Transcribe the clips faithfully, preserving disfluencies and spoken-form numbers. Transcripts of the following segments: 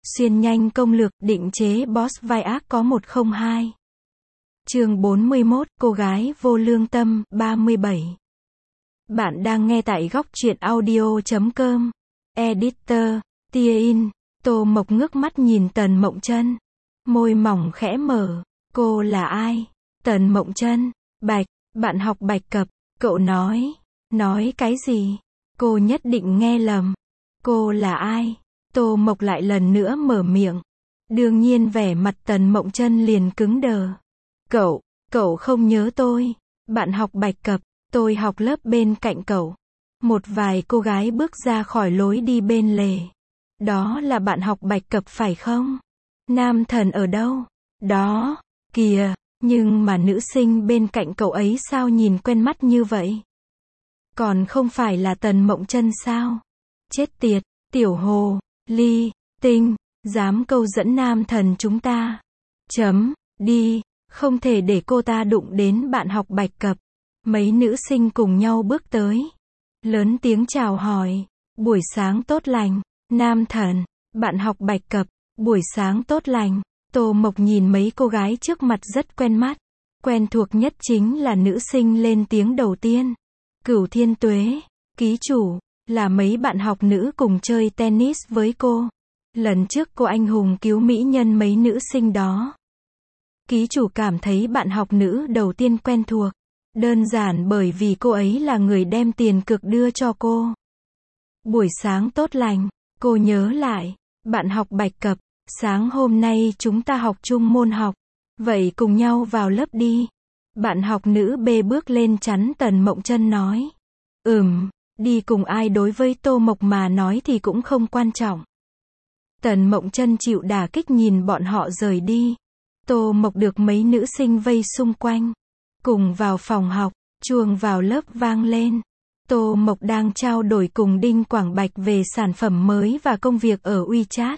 Xuyên nhanh công lược, định chế boss vai ác có một không hai. Chương bốn mươi mốt, cô gái vô lương tâm, ba mươi bảy. Bạn đang nghe tại góc truyện audio chấm com. Editor, Tia In. Tô Mộc ngước mắt nhìn Tần Mộng Chân. Môi mỏng khẽ mở. Cô là ai? Tần Mộng Chân. Bạch, bạn học Bạch Cập. Cậu nói. Nói cái gì? Cô nhất định nghe lầm. Cô là ai? Tô Mộc lại lần nữa mở miệng. Đương nhiên vẻ mặt Tần Mộng Chân liền cứng đờ. Cậu, cậu không nhớ tôi. Bạn học Bạch Cập, tôi học lớp bên cạnh cậu. Một vài cô gái bước ra khỏi lối đi bên lề. Đó là bạn học Bạch Cập phải không? Nam thần ở đâu? Đó, kìa, nhưng mà nữ sinh bên cạnh cậu ấy sao nhìn quen mắt như vậy? Còn không phải là Tần Mộng Chân sao? Chết tiệt, Tiểu Hồ, Ly, Tinh, dám câu dẫn nam thần chúng ta. Chấm, đi, không thể để cô ta đụng đến bạn học Bạch Cập. Mấy nữ sinh cùng nhau bước tới. Lớn tiếng chào hỏi. Buổi sáng tốt lành, nam thần, bạn học Bạch Cập, buổi sáng tốt lành. Tô Mộc nhìn mấy cô gái trước mặt rất quen mắt. Quen thuộc nhất chính là nữ sinh lên tiếng đầu tiên. Cửu Thiên Tuế, ký chủ, là mấy bạn học nữ cùng chơi tennis với cô. Lần trước cô anh hùng cứu mỹ nhân mấy nữ sinh đó. Ký chủ cảm thấy bạn học nữ đầu tiên quen thuộc. Đơn giản bởi vì cô ấy là người đem tiền cược đưa cho cô. Buổi sáng tốt lành, cô nhớ lại. Bạn học Bạch Cập, sáng hôm nay chúng ta học chung môn học. Vậy cùng nhau vào lớp đi. Bạn học nữ B bước lên chắn Tần Mộng Chân nói. Ừm, đi cùng ai đối với Tô Mộc mà nói thì cũng không quan trọng. Tần Mộng Chân chịu đả kích nhìn bọn họ rời đi. Tô Mộc được mấy nữ sinh vây xung quanh. Cùng vào phòng học, chuông vào lớp vang lên. Tô Mộc đang trao đổi cùng Đinh Quảng Bạch về sản phẩm mới và công việc ở WeChat.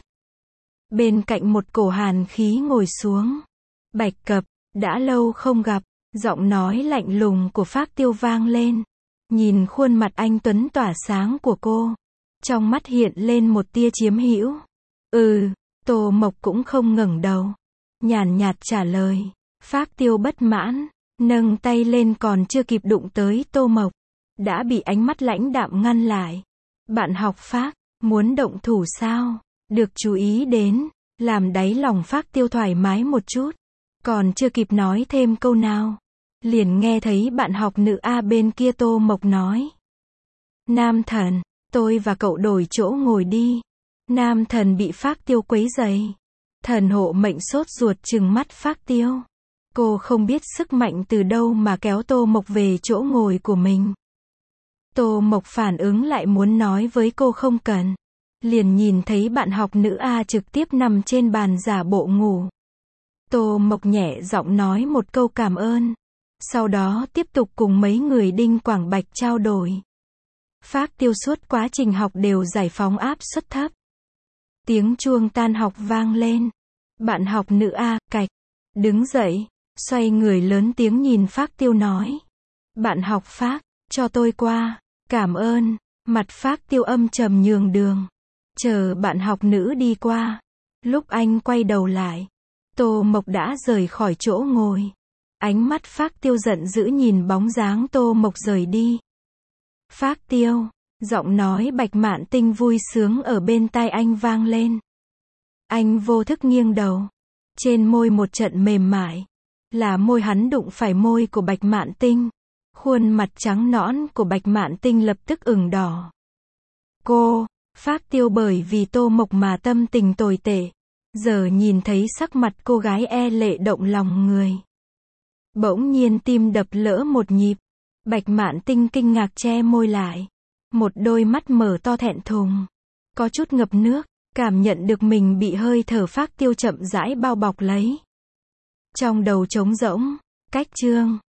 Bên cạnh một cổ hàn khí ngồi xuống. Bạch Cập, đã lâu không gặp. Giọng nói lạnh lùng của Phác Tiêu vang lên. Nhìn khuôn mặt anh tuấn tỏa sáng của cô. Trong mắt hiện lên một tia chiếm hữu. Ừ, Tô Mộc cũng không ngẩng đầu. Nhàn nhạt trả lời. Phác Tiêu bất mãn. Nâng tay lên còn chưa kịp đụng tới Tô Mộc. Đã bị ánh mắt lãnh đạm ngăn lại. Bạn học Phác, muốn động thủ sao? Được chú ý đến. Làm đáy lòng Phác Tiêu thoải mái một chút. Còn chưa kịp nói thêm câu nào. Liền nghe thấy bạn học nữ A bên kia Tô Mộc nói. Nam thần, tôi và cậu đổi chỗ ngồi đi. Nam thần bị Phác Tiêu quấy rầy. Thần hộ mệnh sốt ruột trừng mắt Phác Tiêu. Cô không biết sức mạnh từ đâu mà kéo Tô Mộc về chỗ ngồi của mình. Tô Mộc phản ứng lại muốn nói với cô không cần. Liền nhìn thấy bạn học nữ A trực tiếp nằm trên bàn giả bộ ngủ. Tô Mộc nhẹ giọng nói một câu cảm ơn. Sau đó tiếp tục cùng mấy người Đinh Quảng Bạch trao đổi. Phác Tiêu suốt quá trình học đều giải phóng áp suất thấp. Tiếng chuông tan học vang lên. Bạn học nữ A, cạch, đứng dậy, xoay người lớn tiếng nhìn Phác Tiêu nói. Bạn học Phác, cho tôi qua, cảm ơn. Mặt Phác Tiêu âm trầm nhường đường. Chờ bạn học nữ đi qua. Lúc anh quay đầu lại, Tô Mộc đã rời khỏi chỗ ngồi. Ánh mắt Phác Tiêu giận dữ nhìn bóng dáng Tô Mộc rời đi. Phác Tiêu, giọng nói Bạch Mạn Tinh vui sướng ở bên tai anh vang lên. Anh vô thức nghiêng đầu. Trên môi một trận mềm mại. Là môi hắn đụng phải môi của Bạch Mạn Tinh. Khuôn mặt trắng nõn của Bạch Mạn Tinh lập tức ửng đỏ. Cô, Phác Tiêu bởi vì Tô Mộc mà tâm tình tồi tệ. Giờ nhìn thấy sắc mặt cô gái e lệ động lòng người. Bỗng nhiên tim đập lỡ một nhịp. Bạch Mạn Tinh kinh ngạc che môi lại. Một đôi mắt mở to thẹn thùng. Có chút ngập nước. Cảm nhận được mình bị hơi thở Phác Tiêu chậm rãi bao bọc lấy. Trong đầu trống rỗng. Cách chương.